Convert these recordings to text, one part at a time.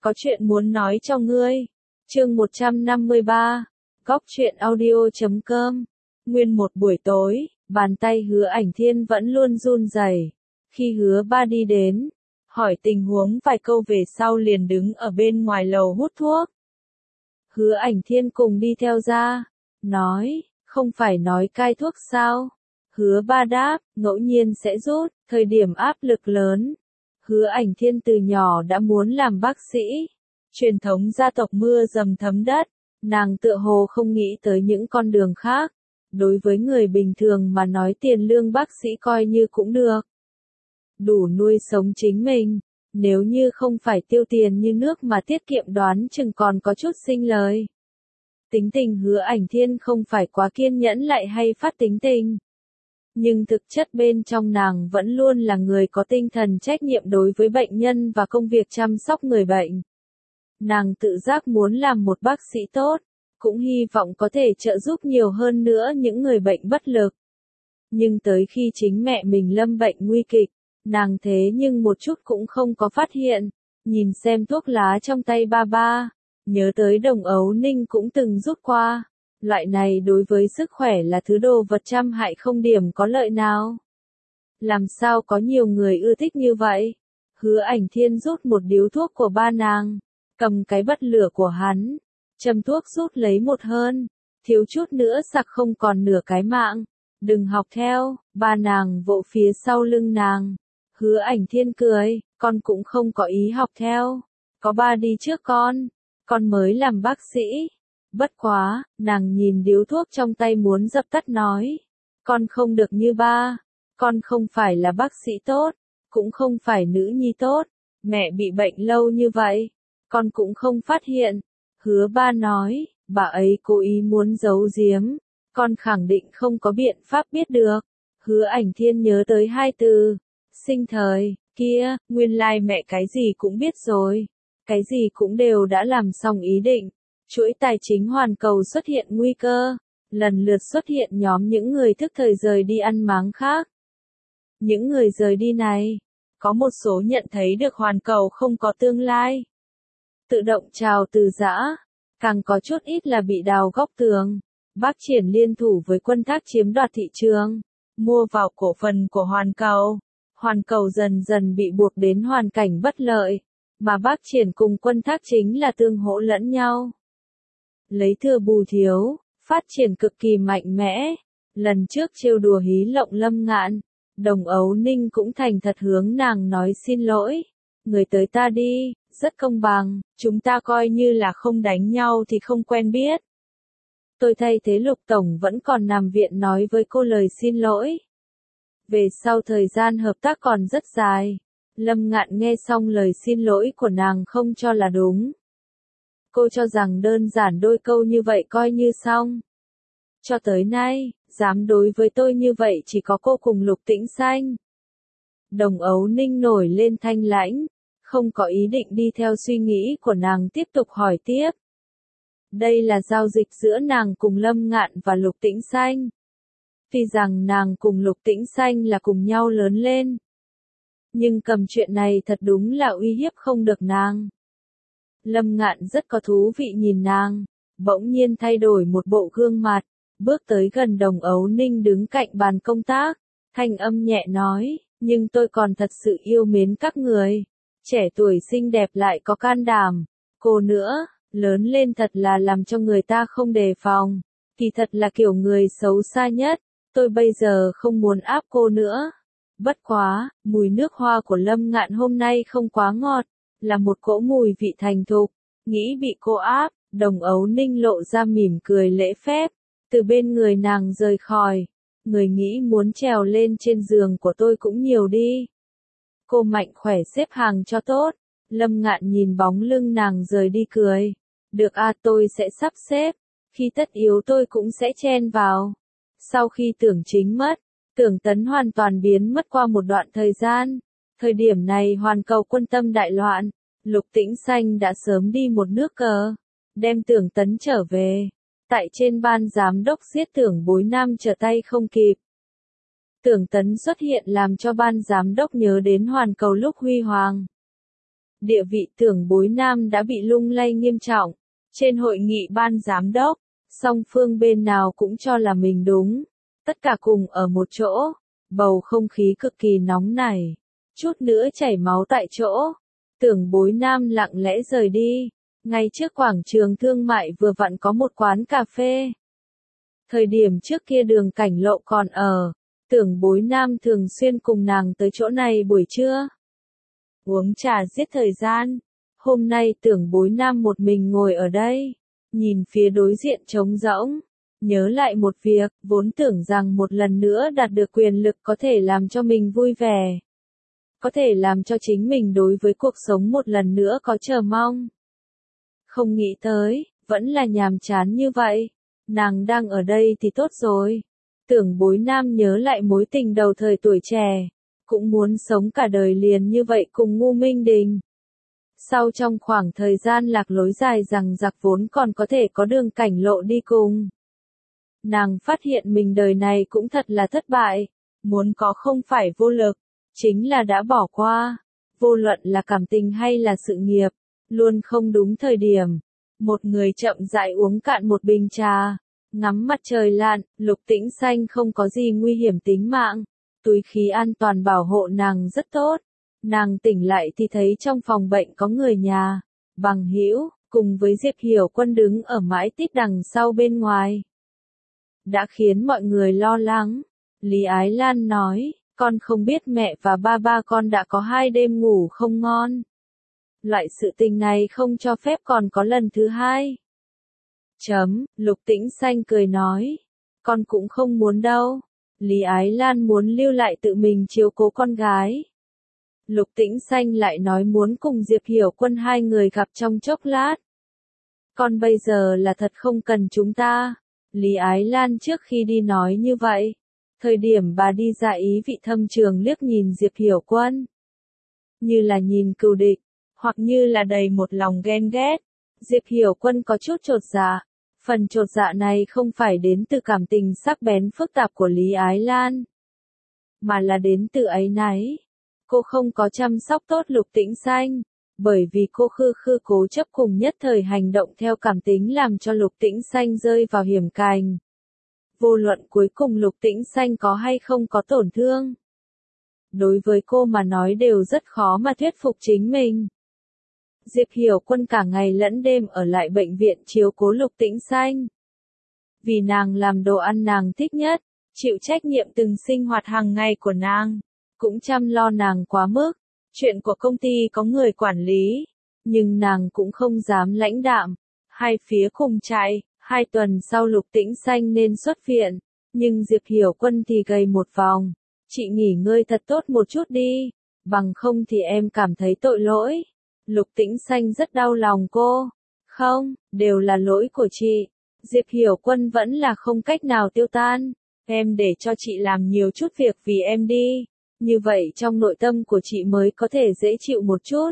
có chuyện muốn nói cho ngươi. Chương 153, Góc truyện audio.com. Nguyên một buổi tối, bàn tay Hứa Ảnh Thiên vẫn luôn run rẩy. Khi Hứa Ba đi đến, hỏi tình huống vài câu về sau liền đứng ở bên ngoài lầu hút thuốc. Hứa Ảnh Thiên cùng đi theo ra, nói, không phải nói cai thuốc sao? Hứa Ba đáp, ngẫu nhiên sẽ rút, thời điểm áp lực lớn. Hứa Ảnh Thiên từ nhỏ đã muốn làm bác sĩ. Truyền thống gia tộc mưa dầm thấm đất, nàng tựa hồ không nghĩ tới những con đường khác. Đối với người bình thường mà nói tiền lương bác sĩ coi như cũng được. Đủ nuôi sống chính mình, nếu như không phải tiêu tiền như nước mà tiết kiệm đoán chừng còn có chút sinh lời. Tính tình Hứa Ảnh Thiên không phải quá kiên nhẫn lại hay phát tính tình. Nhưng thực chất bên trong nàng vẫn luôn là người có tinh thần trách nhiệm đối với bệnh nhân và công việc chăm sóc người bệnh. Nàng tự giác muốn làm một bác sĩ tốt, cũng hy vọng có thể trợ giúp nhiều hơn nữa những người bệnh bất lực. Nhưng tới khi chính mẹ mình lâm bệnh nguy kịch, nàng thế nhưng một chút cũng không có phát hiện, nhìn xem thuốc lá trong tay ba, nhớ tới Đồng Ấu Ninh cũng từng rút qua. Loại này đối với sức khỏe là thứ đồ vật trăm hại không điểm có lợi nào. Làm sao có nhiều người ưa thích như vậy? Hứa Ảnh Thiên rút một điếu thuốc của ba nàng, cầm cái bật lửa của hắn, châm thuốc rút lấy một hơn, thiếu chút nữa sặc không còn nửa cái mạng. Đừng học theo, ba nàng vỗ phía sau lưng nàng. Hứa Ảnh Thiên cười, con cũng không có ý học theo. Có ba đi trước con mới làm bác sĩ. Bất quá, nàng nhìn điếu thuốc trong tay muốn dập tắt nói. Con không được như ba, con không phải là bác sĩ tốt, cũng không phải nữ nhi tốt, mẹ bị bệnh lâu như vậy, con cũng không phát hiện. Hứa Ba nói, bà ấy cố ý muốn giấu giếm, con khẳng định không có biện pháp biết được. Hứa Ảnh Thiên nhớ tới hai từ, sinh thời, kia, nguyên lai mẹ cái gì cũng biết rồi, cái gì cũng đều đã làm xong ý định. Chuỗi tài chính hoàn cầu xuất hiện nguy cơ, lần lượt xuất hiện nhóm những người thức thời rời đi ăn máng khác. Những người rời đi này, có một số nhận thấy được hoàn cầu không có tương lai, tự động chào từ giã, càng có chút ít là bị đào góc tường. Bác Triển liên thủ với Quân Thác chiếm đoạt thị trường, mua vào cổ phần của Hoàn Cầu. Hoàn Cầu dần dần bị buộc đến hoàn cảnh bất lợi, mà Bác Triển cùng Quân Thác chính là tương hỗ lẫn nhau. Lấy thừa bù thiếu, phát triển cực kỳ mạnh mẽ. Lần trước trêu đùa hí lộng Lâm Ngạn, Đồng Ấu Ninh cũng thành thật hướng nàng nói xin lỗi. Người tới ta đi, rất công bằng, chúng ta coi như là không đánh nhau thì không quen biết. Tôi thay thế Lục Tổng vẫn còn nằm viện nói với cô lời xin lỗi. Về sau thời gian hợp tác còn rất dài. Lâm Ngạn nghe xong lời xin lỗi của nàng không cho là đúng. Cô cho rằng đơn giản đôi câu như vậy coi như xong. Cho tới nay, dám đối với tôi như vậy chỉ có cô cùng Lục Tĩnh Xanh. Đồng Ấu Ninh nổi lên thanh lãnh, không có ý định đi theo suy nghĩ của nàng tiếp tục hỏi tiếp. Đây là giao dịch giữa nàng cùng Lâm Ngạn và Lục Tĩnh Xanh. Tuy rằng nàng cùng Lục Tĩnh Xanh là cùng nhau lớn lên, nhưng cầm chuyện này thật đúng là uy hiếp không được nàng. Lâm Ngạn rất có thú vị nhìn nàng, bỗng nhiên thay đổi một bộ gương mặt, bước tới gần Đồng Ấu Ninh đứng cạnh bàn công tác, thanh âm nhẹ nói, nhưng tôi còn thật sự yêu mến các người, trẻ tuổi xinh đẹp lại có can đảm, cô nữa, lớn lên thật là làm cho người ta không đề phòng, kỳ thật là kiểu người xấu xa nhất, tôi bây giờ không muốn áp cô nữa. Bất quá, mùi nước hoa của Lâm Ngạn hôm nay không quá ngọt, là một cỗ mùi vị thành thục, nghĩ bị cô áp, Đồng Ấu Ninh lộ ra mỉm cười lễ phép, từ bên người nàng rời khỏi, người nghĩ muốn trèo lên trên giường của tôi cũng nhiều đi. Cô mạnh khỏe xếp hàng cho tốt, Lâm Ngạn nhìn bóng lưng nàng rời đi cười, được à tôi sẽ sắp xếp, khi tất yếu tôi cũng sẽ chen vào. Sau khi Tưởng Chính mất, Tưởng Tấn hoàn toàn biến mất qua một đoạn thời gian. Thời điểm này Hoàn Cầu quân tâm đại loạn, Lục Tĩnh Xanh đã sớm đi một nước cờ, đem Tưởng Tấn trở về. Tại trên ban giám đốc giết Tưởng Bối Nam trở tay không kịp. Tưởng Tấn xuất hiện làm cho ban giám đốc nhớ đến Hoàn Cầu lúc huy hoàng. Địa vị Tưởng Bối Nam đã bị lung lay nghiêm trọng. Trên hội nghị ban giám đốc, song phương bên nào cũng cho là mình đúng. Tất cả cùng ở một chỗ, bầu không khí cực kỳ nóng nảy. Chút nữa chảy máu tại chỗ. Tưởng Bối Nam lặng lẽ rời đi. Ngay trước quảng trường thương mại vừa vặn có một quán cà phê. Thời điểm trước kia Đường Cảnh Lộ còn ở, Tưởng Bối Nam thường xuyên cùng nàng tới chỗ này buổi trưa. Uống trà giết thời gian. Hôm nay Tưởng Bối Nam một mình ngồi ở đây, nhìn phía đối diện trống rỗng. Nhớ lại một việc, vốn tưởng rằng một lần nữa đạt được quyền lực có thể làm cho mình vui vẻ. Có thể làm cho chính mình đối với cuộc sống một lần nữa có chờ mong. Không nghĩ tới, vẫn là nhàm chán như vậy. Nàng đang ở đây thì tốt rồi. Tưởng Bối Nam nhớ lại mối tình đầu thời tuổi trẻ. Cũng muốn sống cả đời liền như vậy cùng Ngu Minh Đình. Sau trong khoảng thời gian lạc lối dài rằng giặc vốn còn có thể có Đường Cảnh Lộ đi cùng. Nàng phát hiện mình đời này cũng thật là thất bại. Muốn có không phải vô lực, chính là đã bỏ qua. Vô luận là cảm tình hay là sự nghiệp, luôn không đúng thời điểm. Một người chậm rãi uống cạn một bình trà, ngắm mặt trời lặn, Lục Tĩnh Xanh không có gì nguy hiểm tính mạng. Túi khí an toàn bảo hộ nàng rất tốt. Nàng tỉnh lại thì thấy trong phòng bệnh có người nhà, bằng hữu, cùng với Diệp Hiểu Quân đứng ở mãi tít đằng sau bên ngoài. Đã khiến mọi người lo lắng. Lý Ái Lan nói, con không biết mẹ và ba con đã có 2 đêm ngủ không ngon. Loại sự tình này không cho phép còn có lần thứ 2. Lục Tĩnh Xanh cười nói, con cũng không muốn đâu. Lý Ái Lan muốn lưu lại tự mình chiếu cố con gái. Lục Tĩnh Xanh lại nói muốn cùng Diệp Hiểu Quân 2 người gặp trong chốc lát. Con bây giờ là thật không cần chúng ta. Lý Ái Lan trước khi đi nói như vậy. Thời điểm bà đi ra ý vị thâm trường liếc nhìn Diệp Hiểu Quân. Như là nhìn cừu địch, hoặc như là đầy một lòng ghen ghét. Diệp Hiểu Quân có chút chột dạ. Phần chột dạ này không phải đến từ cảm tình sắc bén phức tạp của Lý Ái Lan, mà là đến từ áy náy. Cô không có chăm sóc tốt Lục Tĩnh Xanh, bởi vì cô khư cố chấp cùng nhất thời hành động theo cảm tính làm cho Lục Tĩnh Xanh rơi vào hiểm cành. Vô luận cuối cùng Lục Tĩnh Xanh có hay không có tổn thương, đối với cô mà nói đều rất khó mà thuyết phục chính mình. Diệp Hiểu Quân cả ngày lẫn đêm ở lại bệnh viện chiếu cố Lục Tĩnh Xanh. Vì nàng làm đồ ăn nàng thích nhất, chịu trách nhiệm từng sinh hoạt hàng ngày của nàng, cũng chăm lo nàng quá mức. Chuyện của công ty có người quản lý, nhưng nàng cũng không dám lãnh đạm. 2 phía cùng chạy, 2 tuần sau Lục Tĩnh Xanh nên xuất viện, nhưng Diệp Hiểu Quân thì gầy một vòng. Chị nghỉ ngơi thật tốt một chút đi, bằng không thì em cảm thấy tội lỗi. Lục Tĩnh Xanh rất đau lòng cô. Không, đều là lỗi của chị. Diệp Hiểu Quân vẫn là không cách nào tiêu tan. Em để cho chị làm nhiều chút việc vì em đi. Như vậy trong nội tâm của chị mới có thể dễ chịu một chút.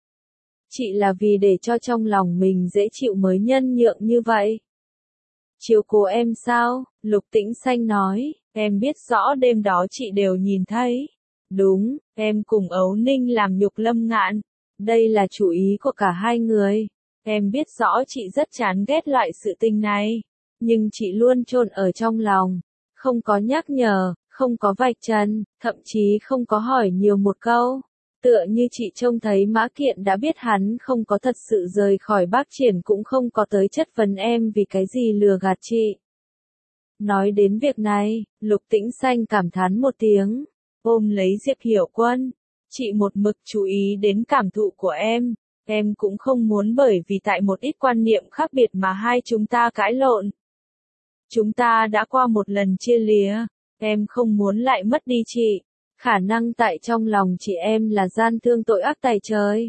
Chị là vì để cho trong lòng mình dễ chịu mới nhân nhượng như vậy. Chiếu cố em sao? Lục Tĩnh Xanh nói, em biết rõ đêm đó chị đều nhìn thấy. Đúng, em cùng Ấu Ninh làm nhục Lâm Ngạn. Đây là chủ ý của cả 2 người. Em biết rõ chị rất chán ghét loại sự tình này. Nhưng chị luôn chôn ở trong lòng. Không có nhắc nhở, không có vạch trần, thậm chí không có hỏi nhiều một câu. Tựa như chị trông thấy Mã Kiện đã biết hắn không có thật sự rời khỏi Bác Triển, cũng không có tới chất vấn em vì cái gì lừa gạt chị. Nói đến việc này, Lục Tĩnh Xanh cảm thán một tiếng, ôm lấy Diệp Hiểu Quân. Chị một mực chú ý đến cảm thụ của em cũng không muốn bởi vì tại một ít quan niệm khác biệt mà 2 chúng ta cãi lộn. Chúng ta đã qua một lần chia lìa, em không muốn lại mất đi chị. Khả năng tại trong lòng chị em là gian thương tội ác tày trời.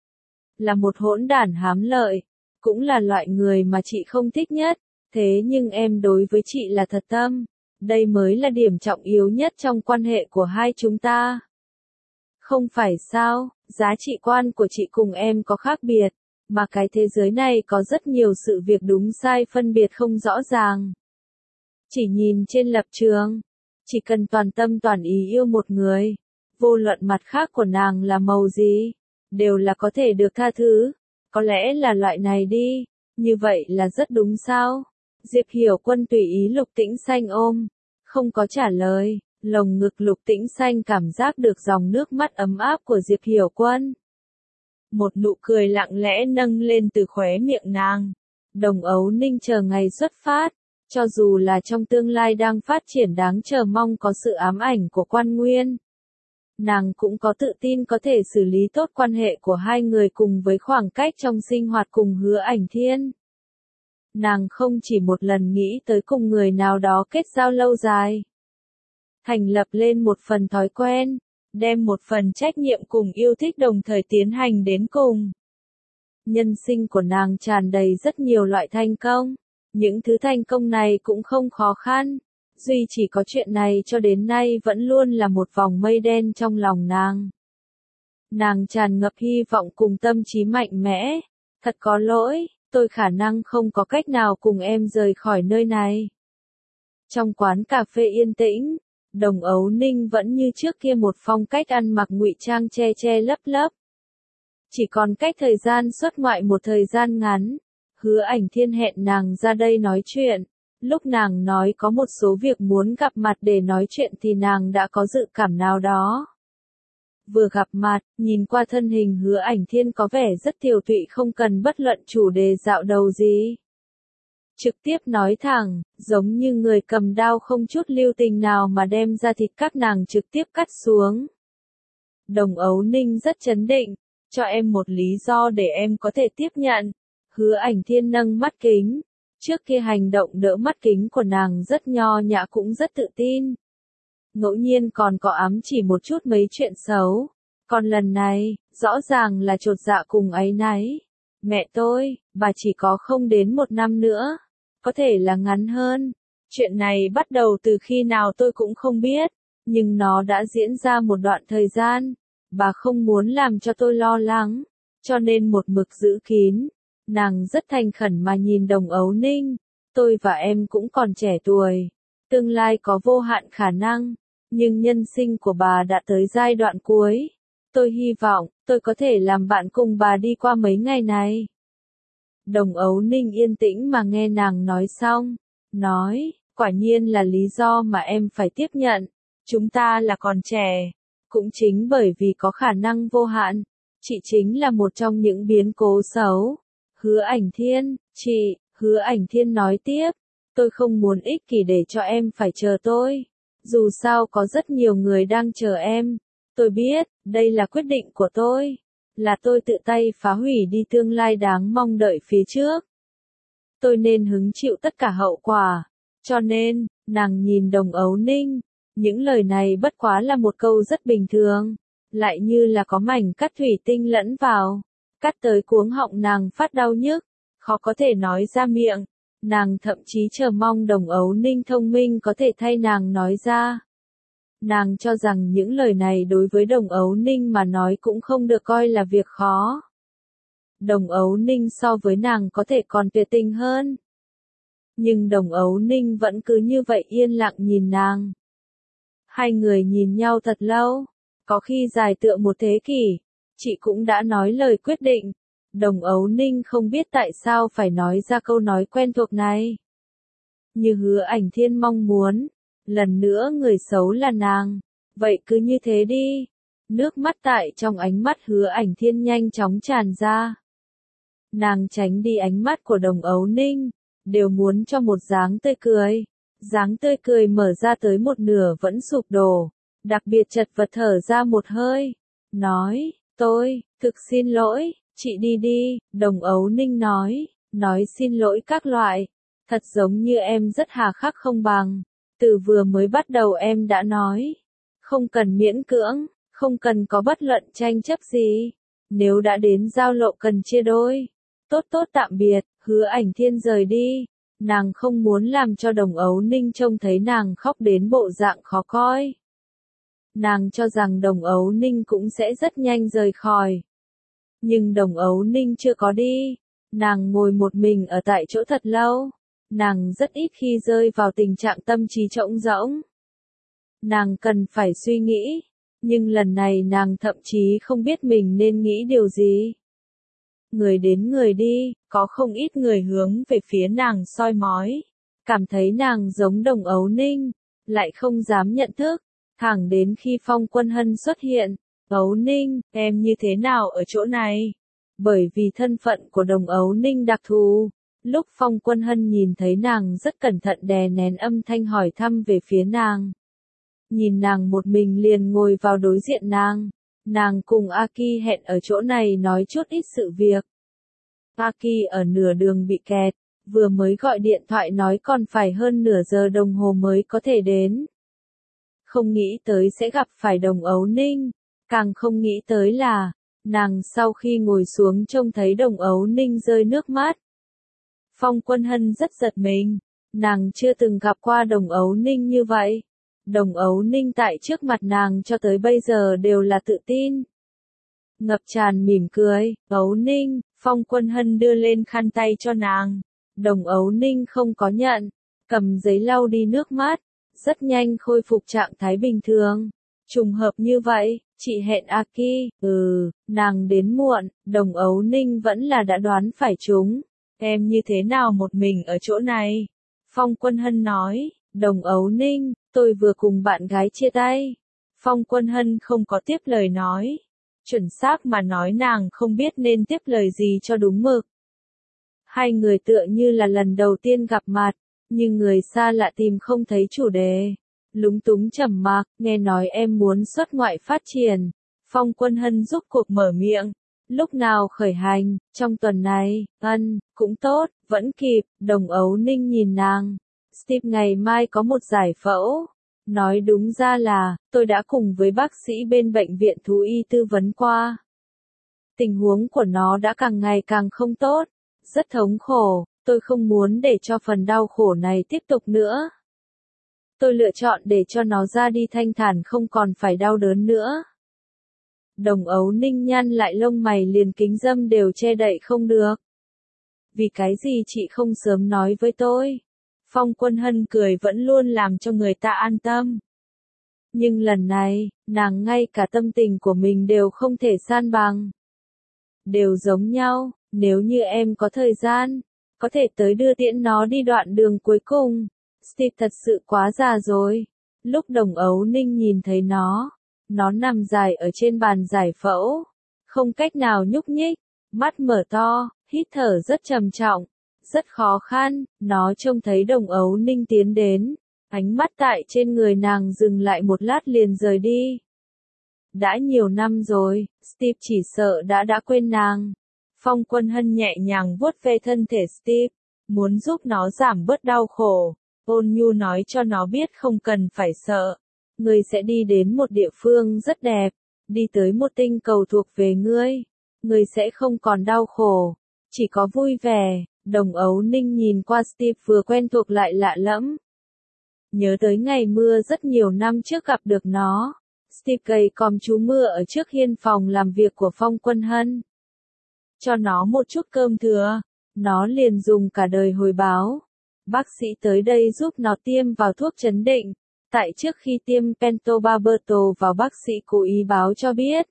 Là một hỗn đản hám lợi, cũng là loại người mà chị không thích nhất. Thế nhưng em đối với chị là thật tâm. Đây mới là điểm trọng yếu nhất trong quan hệ của 2 chúng ta. Không phải sao, giá trị quan của chị cùng em có khác biệt, mà cái thế giới này có rất nhiều sự việc đúng sai phân biệt không rõ ràng. Chỉ nhìn trên lập trường, chỉ cần toàn tâm toàn ý yêu một người, vô luận mặt khác của nàng là màu gì, đều là có thể được tha thứ. Có lẽ là loại này đi, như vậy là rất đúng sao? Diệp Hiểu Quân tùy ý Lục Tĩnh Xanh ôm, không có trả lời, lồng ngực Lục Tĩnh Xanh cảm giác được dòng nước mắt ấm áp của Diệp Hiểu Quân. Một nụ cười lặng lẽ nâng lên từ khóe miệng nàng. Đồng Ấu Ninh chờ ngày xuất phát, cho dù là trong tương lai đang phát triển đáng chờ mong có sự ám ảnh của Quan Nguyên. Nàng cũng có tự tin có thể xử lý tốt quan hệ của hai người cùng với khoảng cách trong sinh hoạt cùng Hứa Ảnh Thiên. Nàng không chỉ một lần nghĩ tới cùng người nào đó kết giao lâu dài. Thành lập lên một phần thói quen, đem một phần trách nhiệm cùng yêu thích đồng thời tiến hành đến cùng. Nhân sinh của nàng tràn đầy rất nhiều loại thành công. Những thứ thành công này cũng không khó khăn. Duy chỉ có chuyện này cho đến nay vẫn luôn là một vòng mây đen trong lòng nàng. Nàng tràn ngập hy vọng cùng tâm trí mạnh mẽ. Thật có lỗi, tôi khả năng không có cách nào cùng em rời khỏi nơi này. Trong quán cà phê yên tĩnh, Đồng Ấu Ninh vẫn như trước kia một phong cách ăn mặc ngụy trang che che lấp lấp. Chỉ còn cách thời gian xuất ngoại một thời gian ngắn, Hứa Ảnh Thiên hẹn nàng ra đây nói chuyện. Lúc nàng nói có một số việc muốn gặp mặt để nói chuyện thì nàng đã có dự cảm nào đó. Vừa gặp mặt, nhìn qua thân hình Hứa Ảnh Thiên có vẻ rất tiều tụy không cần bất luận chủ đề dạo đầu gì. Trực tiếp nói thẳng, giống như người cầm đao không chút lưu tình nào mà đem ra thịt các nàng trực tiếp cắt xuống. Đồng Ấu Ninh rất chấn định, cho em một lý do để em có thể tiếp nhận. Hứa Ảnh Thiên nâng mắt kính. Trước kia hành động đỡ mắt kính của nàng rất nho nhã cũng rất tự tin. Ngẫu nhiên còn có ám chỉ một chút mấy chuyện xấu. Còn lần này, rõ ràng là chột dạ cùng áy náy. Mẹ tôi, bà chỉ có không đến 1 năm nữa. Có thể là ngắn hơn. Chuyện này bắt đầu từ khi nào tôi cũng không biết. Nhưng nó đã diễn ra một đoạn thời gian. Bà không muốn làm cho tôi lo lắng. Cho nên một mực giữ kín. Nàng rất thành khẩn mà nhìn Đồng Ấu Ninh. Tôi và em cũng còn trẻ tuổi. Tương lai có vô hạn khả năng. Nhưng nhân sinh của bà đã tới giai đoạn cuối. Tôi hy vọng, tôi có thể làm bạn cùng bà đi qua mấy ngày này. Đồng Ấu Ninh yên tĩnh mà nghe nàng nói xong. Nói, quả nhiên là lý do mà em phải tiếp nhận. Chúng ta là còn trẻ. Cũng chính bởi vì có khả năng vô hạn. Chị chính là một trong những biến cố xấu. Hứa Ảnh Thiên, chị, Hứa Ảnh Thiên nói tiếp. Tôi không muốn ích kỷ để cho em phải chờ tôi. Dù sao có rất nhiều người đang chờ em. Tôi biết, đây là quyết định của tôi. Là tôi tự tay phá hủy đi tương lai đáng mong đợi phía trước. Tôi nên hứng chịu tất cả hậu quả. Cho nên, nàng nhìn Đồng Ấu Ninh. Những lời này bất quá là một câu rất bình thường. Lại như là có mảnh cắt thủy tinh lẫn vào. Cắt tới cuống họng nàng phát đau nhức. Khó có thể nói ra miệng. Nàng thậm chí chờ mong Đồng Ấu Ninh thông minh có thể thay nàng nói ra. Nàng cho rằng những lời này đối với Đồng Ấu Ninh mà nói cũng không được coi là việc khó. Đồng Ấu Ninh so với nàng có thể còn tuyệt tình hơn. Nhưng Đồng Ấu Ninh vẫn cứ như vậy yên lặng nhìn nàng. Hai người nhìn nhau thật lâu, có khi dài tựa một thế kỷ. Chị cũng đã nói lời quyết định. Đồng Ấu Ninh không biết tại sao phải nói ra câu nói quen thuộc này. Như Hứa Ảnh Thiên mong muốn. Lần nữa người xấu là nàng. Vậy cứ như thế đi. Nước mắt tại trong ánh mắt Hứa Ảnh Thiên nhanh chóng tràn ra. Nàng tránh đi ánh mắt của Đồng Ấu Ninh. Đều muốn cho một dáng tươi cười. Dáng tươi cười mở ra tới một nửa vẫn sụp đổ. Đặc biệt chật vật thở ra một hơi. Nói, tôi, thực xin lỗi, chị đi đi, Đồng Ấu Ninh nói xin lỗi các loại. Thật giống như em rất hà khắc không bằng. Từ vừa mới bắt đầu em đã nói. Không cần miễn cưỡng, không cần có bất luận tranh chấp gì. Nếu đã đến giao lộ cần chia đôi. Tốt tốt tạm biệt, Hứa Ảnh Thiên rời đi. Nàng không muốn làm cho Đồng Ấu Ninh trông thấy nàng khóc đến bộ dạng khó coi. Nàng cho rằng Đồng Ấu Ninh cũng sẽ rất nhanh rời khỏi. Nhưng Đồng Ấu Ninh chưa có đi. Nàng ngồi một mình ở tại chỗ thật lâu. Nàng rất ít khi rơi vào tình trạng tâm trí trống rỗng. Nàng cần phải suy nghĩ. Nhưng lần này nàng thậm chí không biết mình nên nghĩ điều gì. Người đến người đi, có không ít người hướng về phía nàng soi mói. Cảm thấy nàng giống Đồng Ấu Ninh, lại không dám nhận thức. Thẳng đến khi Phong Quân Hân xuất hiện. Ấu Ninh, em như thế nào ở chỗ này? Bởi vì thân phận của Đồng Ấu Ninh đặc thù. Lúc Phong Quân Hân nhìn thấy nàng rất cẩn thận đè nén âm thanh hỏi thăm về phía nàng. Nhìn nàng một mình liền ngồi vào đối diện nàng. Nàng cùng Aki hẹn ở chỗ này nói chút ít sự việc. Aki ở nửa đường bị kẹt, vừa mới gọi điện thoại nói còn phải hơn nửa giờ đồng hồ mới có thể đến. Không nghĩ tới sẽ gặp phải Đồng Ấu Ninh, càng không nghĩ tới là, nàng sau khi ngồi xuống trông thấy Đồng Ấu Ninh rơi nước mắt. Phong Quân Hân rất giật mình, nàng chưa từng gặp qua Đồng Ấu Ninh như vậy. Đồng Ấu Ninh tại trước mặt nàng cho tới bây giờ đều là tự tin. Ngập tràn mỉm cười, Ấu Ninh, Phong Quân Hân đưa lên khăn tay cho nàng. Đồng Ấu Ninh không có nhận, cầm giấy lau đi nước mắt, rất nhanh khôi phục trạng thái bình thường. Trùng hợp như vậy, chị hẹn Aki, nàng đến muộn, Đồng Ấu Ninh vẫn là đã đoán phải chúng. Em như thế nào một mình ở chỗ này? Phong Quân Hân nói, Đồng Ấu Ninh, tôi vừa cùng bạn gái chia tay. Phong Quân Hân không có tiếp lời nói. Chuẩn xác mà nói nàng không biết nên tiếp lời gì cho đúng mực. Hai người tựa như là lần đầu tiên gặp mặt, nhưng người xa lạ tìm không thấy chủ đề. Lúng túng trầm mặc, nghe nói em muốn xuất ngoại phát triển. Phong Quân Hân giúp cuộc mở miệng. Lúc nào khởi hành, trong tuần này, cũng tốt, vẫn kịp, Đồng Ấu Ninh nhìn nàng. Steve ngày mai có một giải phẫu. Nói đúng ra là, tôi đã cùng với bác sĩ bên bệnh viện thú y tư vấn qua. Tình huống của nó đã càng ngày càng không tốt, rất thống khổ, tôi không muốn để cho phần đau khổ này tiếp tục nữa. Tôi lựa chọn để cho nó ra đi thanh thản không còn phải đau đớn nữa. Đồng Ấu Ninh nhăn lại lông mày liền kính dâm đều che đậy không được. Vì cái gì chị không sớm nói với tôi? Phong Quân Hân cười vẫn luôn làm cho người ta an tâm. Nhưng lần này, nàng ngay cả tâm tình của mình đều không thể san bằng. Đều giống nhau, nếu như em có thời gian, có thể tới đưa tiễn nó đi đoạn đường cuối cùng. Steve thật sự quá già rồi. Lúc Đồng Ấu Ninh nhìn thấy nó nằm dài ở trên bàn giải phẫu, không cách nào nhúc nhích, mắt mở to, hít thở rất trầm trọng, rất khó khăn, nó trông thấy Đồng Ấu Ninh tiến đến, ánh mắt tại trên người nàng dừng lại một lát liền rời đi. Đã nhiều năm rồi, Steve chỉ sợ đã quên nàng. Phong Quân Hân nhẹ nhàng vuốt ve thân thể Steve, muốn giúp nó giảm bớt đau khổ. Ôn nhu nói cho nó biết không cần phải sợ. Ngươi sẽ đi đến một địa phương rất đẹp, đi tới một tinh cầu thuộc về ngươi. Ngươi sẽ không còn đau khổ, chỉ có vui vẻ. Đồng Ấu Ninh nhìn qua Steve vừa quen thuộc lại lạ lẫm. Nhớ tới ngày mưa rất nhiều năm trước gặp được nó. Steve cày còm trú mưa ở trước hiên phòng làm việc của Phong Quân Hân. Cho nó một chút cơm thừa, nó liền dùng cả đời hồi báo. Bác sĩ tới đây giúp nó tiêm vào thuốc chấn định. Tại trước khi tiêm pentobarbital vào bác sĩ cố ý báo cho biết.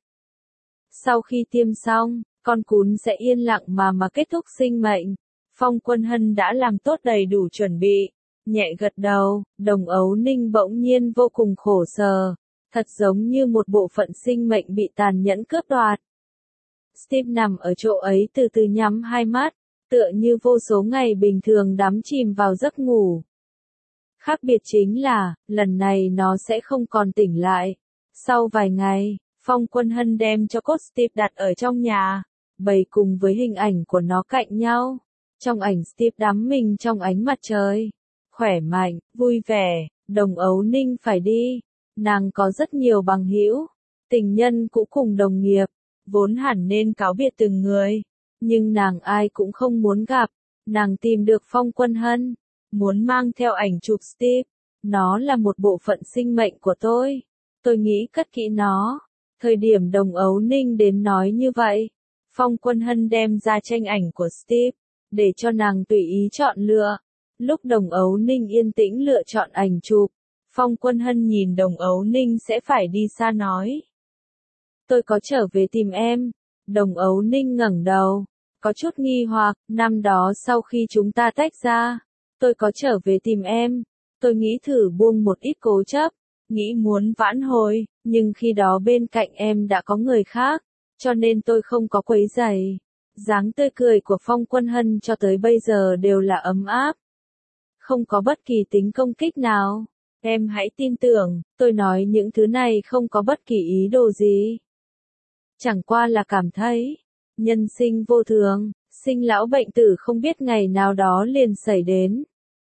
Sau khi tiêm xong, con cún sẽ yên lặng mà kết thúc sinh mệnh. Phong Quân Hân đã làm tốt đầy đủ chuẩn bị. Nhẹ gật đầu, Đồng Ấu Ninh bỗng nhiên vô cùng khổ sở. Thật giống như một bộ phận sinh mệnh bị tàn nhẫn cướp đoạt. Steve nằm ở chỗ ấy từ từ nhắm hai mắt, tựa như vô số ngày bình thường đắm chìm vào giấc ngủ. Khác biệt chính là, lần này nó sẽ không còn tỉnh lại. Sau vài ngày, Phong Quân Hân đem cho cốt Steve đặt ở trong nhà, bày cùng với hình ảnh của nó cạnh nhau. Trong ảnh Steve đắm mình trong ánh mặt trời, khỏe mạnh, vui vẻ. Đồng Ấu Ninh phải đi. Nàng có rất nhiều bằng hữu, tình nhân cũ cùng đồng nghiệp, vốn hẳn nên cáo biệt từng người. Nhưng nàng ai cũng không muốn gặp. Nàng tìm được Phong Quân Hân, muốn mang theo ảnh chụp Steve. Nó là một bộ phận sinh mệnh của tôi. Tôi nghĩ cất kỹ nó. Thời điểm Đồng Ấu Ninh đến nói như vậy, Phong Quân Hân đem ra tranh ảnh của Steve, để cho nàng tùy ý chọn lựa. Lúc Đồng Ấu Ninh yên tĩnh lựa chọn ảnh chụp, Phong Quân Hân nhìn Đồng Ấu Ninh sẽ phải đi xa nói. Tôi có trở về tìm em. Đồng Ấu Ninh ngẩng đầu, có chút nghi hoặc, năm đó sau khi chúng ta tách ra, tôi có trở về tìm em. Tôi nghĩ thử buông một ít cố chấp, nghĩ muốn vãn hồi, nhưng khi đó bên cạnh em đã có người khác, cho nên tôi không có quấy rầy. Dáng tươi cười của Phong Quân Hân cho tới bây giờ đều là ấm áp. Không có bất kỳ tính công kích nào. Em hãy tin tưởng, tôi nói những thứ này không có bất kỳ ý đồ gì. Chẳng qua là cảm thấy, nhân sinh vô thường, sinh lão bệnh tử không biết ngày nào đó liền xảy đến.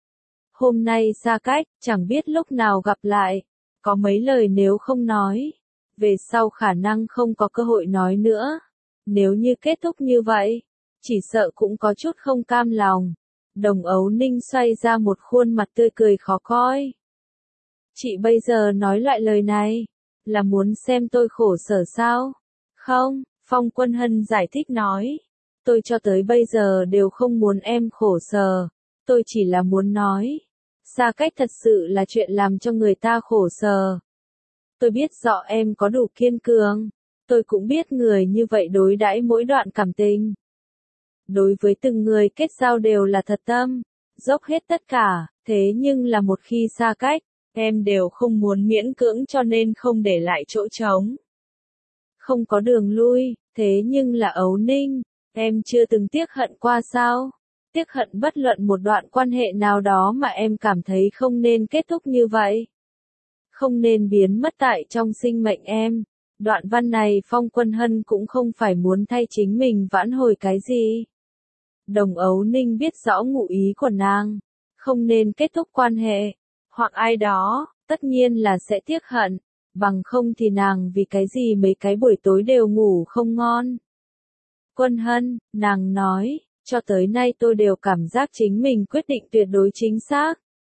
Hôm nay xa cách, chẳng biết lúc nào gặp lại, có mấy lời nếu không nói, về sau khả năng không có cơ hội nói nữa. Nếu như kết thúc như vậy, chỉ sợ cũng có chút không cam lòng. Đồng Ấu Ninh xoay ra một khuôn mặt tươi cười khó coi. Chị bây giờ nói lại lời này, là muốn xem tôi khổ sở sao? Không, Phong Quân Hân giải thích nói. Tôi cho tới bây giờ đều không muốn em khổ sở. Tôi chỉ là muốn nói. Xa cách thật sự là chuyện làm cho người ta khổ sở. Tôi biết rõ em có đủ kiên cường. Tôi cũng biết người như vậy đối đãi mỗi đoạn cảm tình. Đối với từng người kết giao đều là thật tâm, dốc hết tất cả, thế nhưng là một khi xa cách, em đều không muốn miễn cưỡng cho nên không để lại chỗ trống. Không có đường lui, thế nhưng là Ấu Ninh, em chưa từng tiếc hận qua sao? Tiếc hận bất luận một đoạn quan hệ nào đó mà em cảm thấy không nên kết thúc như vậy. Không nên biến mất tại trong sinh mệnh em. Đoạn văn này Phong Quân Hân cũng không phải muốn thay chính mình vãn hồi cái gì. Đồng Ấu Ninh biết rõ ngụ ý của nàng, không nên kết thúc quan hệ, hoặc ai đó, tất nhiên là sẽ tiếc hận, bằng không thì nàng vì cái gì mấy cái buổi tối đều ngủ không ngon. Quân Hân, nàng nói, cho tới nay tôi đều cảm giác chính mình quyết định tuyệt đối chính xác.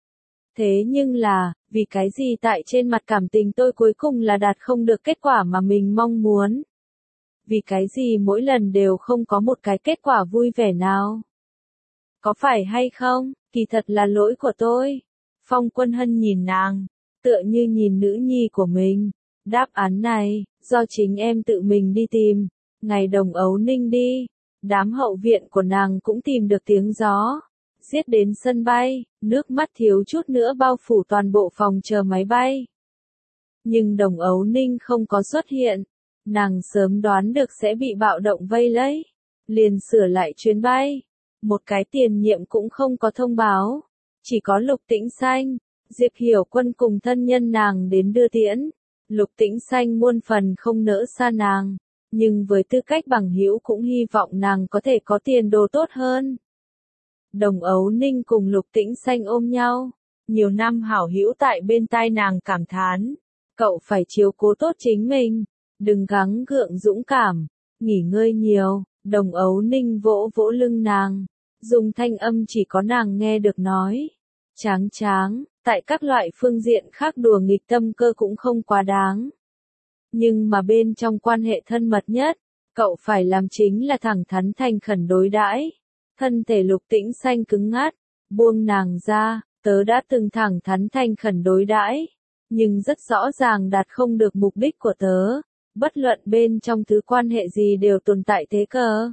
Thế nhưng là, vì cái gì tại trên mặt cảm tình tôi cuối cùng là đạt không được kết quả mà mình mong muốn? Vì cái gì mỗi lần đều không có một cái kết quả vui vẻ nào? Có phải hay không, kỳ thật là lỗi của tôi. Phong Quân Hân nhìn nàng, tựa như nhìn nữ nhi của mình. Đáp án này, do chính em tự mình đi tìm. Ngày Đồng Ấu Ninh đi, đám hậu viện của nàng cũng tìm được tiếng gió. Giết đến sân bay, nước mắt thiếu chút nữa bao phủ toàn bộ phòng chờ máy bay. Nhưng Đồng Ấu Ninh không có xuất hiện. Nàng sớm đoán được sẽ bị bạo động vây lấy. Liền sửa lại chuyến bay. Một cái tiền nhiệm cũng không có thông báo. Chỉ có Lục Tĩnh Xanh, Diệp Hiểu Quân cùng thân nhân nàng đến đưa tiễn. Lục Tĩnh Xanh muôn phần không nỡ xa nàng. Nhưng với tư cách bằng hữu cũng hy vọng nàng có thể có tiền đồ tốt hơn. Đồng Ấu Ninh cùng Lục Tĩnh Xanh ôm nhau. Nhiều năm hảo hữu tại bên tai nàng cảm thán. Cậu phải chiếu cố tốt chính mình. Đừng gắng gượng dũng cảm. Nghỉ ngơi nhiều. Đồng Ấu Ninh vỗ vỗ lưng nàng. Dùng thanh âm chỉ có nàng nghe được nói. Tráng tráng, tại các loại phương diện khác đùa nghịch tâm cơ cũng không quá đáng. Nhưng mà bên trong quan hệ thân mật nhất, cậu phải làm chính là thẳng thắn thành khẩn đối đãi. Thân thể Lục Tĩnh Xanh cứng ngắt, buông nàng ra, tớ đã từng thẳng thắn thành khẩn đối đãi, nhưng rất rõ ràng đạt không được mục đích của tớ, bất luận bên trong thứ quan hệ gì đều tồn tại thế cơ.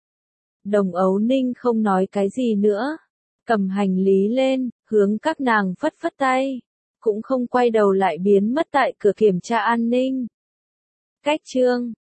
Đồng Ấu Ninh không nói cái gì nữa, cầm hành lý lên, hướng các nàng phất phất tay, cũng không quay đầu lại biến mất tại cửa kiểm tra an ninh. Cách chương